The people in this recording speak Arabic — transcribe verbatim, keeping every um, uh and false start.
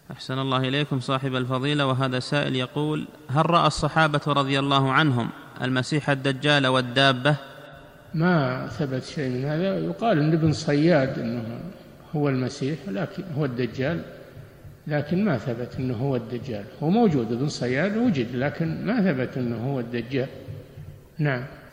أحسن الله إليكم صاحب الفضيلة. وهذا سائل يقول: هل رأى الصحابة رضي الله عنهم المسيح الدجال والدابة؟ ما ثبت شيء من هذا. يقال أن ابن صياد أنه هو المسيح، لكن هو الدجال، لكن ما ثبت أنه هو الدجال. هو موجود ابن صياد وجد، لكن ما ثبت أنه هو الدجال. نعم.